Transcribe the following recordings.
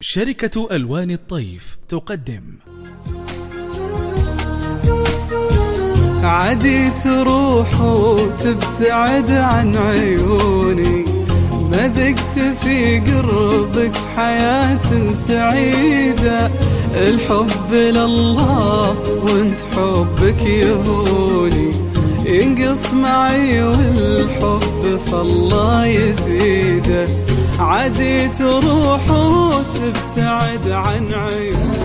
شركة ألوان الطيف تقدم. عادي تروح وتبتعد عن عيوني، ما ذقت في قربك حياة سعيدة. الحب لله وانت حبك يهوني، ينقص معي والحب فالله يزيده. عادي تروح وتبتعد عن عيوني،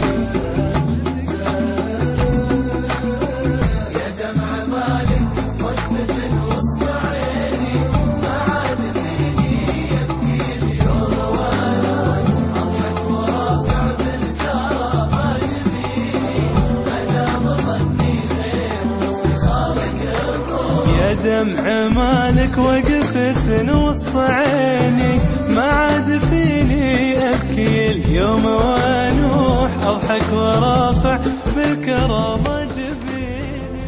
يا دمع مالي وقفة وسط عيني، ما عاد فيني يبكي اليوم وانا اضحك ورافع بالكرامة جبيني. انا مظني خير بخالق الروح، يا دمع مالك وقفة وسط عيني، ما عاد فيني أبكي اليوم وانوح أضحك ورافع بالكرامة جبيني.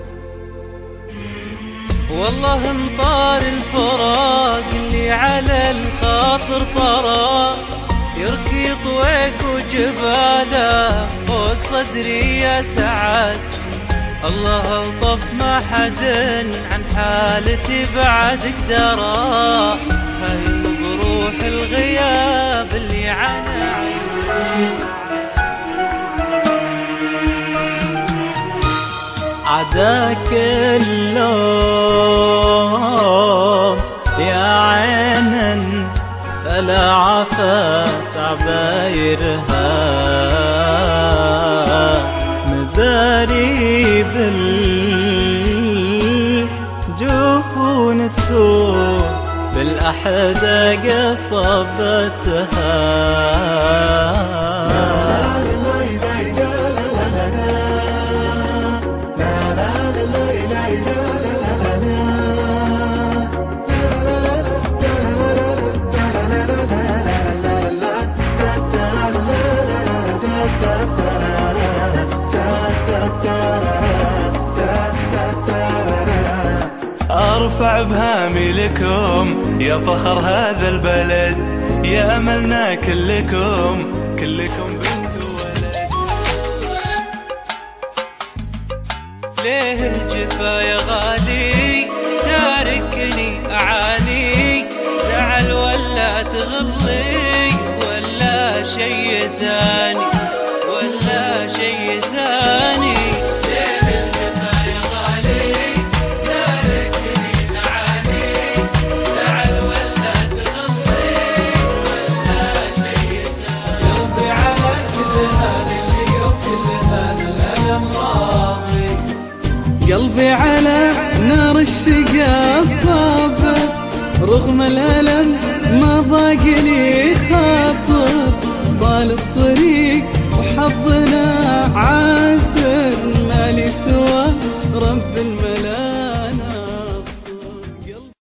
والله انطار الفراق اللي على الخاطر طرى، يركي طويق وجباله فوق صدري يا سعد. الله الطف ما حد عن حالتي بعدك درى، هاي بروح الغياب اللي عنا عداك اللوم يا عينا فلا عفت عبايرها، مزاري بالجفون السود بالأحداق صبتها. أرفع بهامي لكم يا فخر هذا البلد، يا أملنا كلكم بنت وولد. ليه الجفا يا غالي تاركني أعاني، زعل ولا تغلي ولا شي ثاني ولا شي ثاني. قلبي على نار الشقا الصابر، رغم الألم ما ضاق لي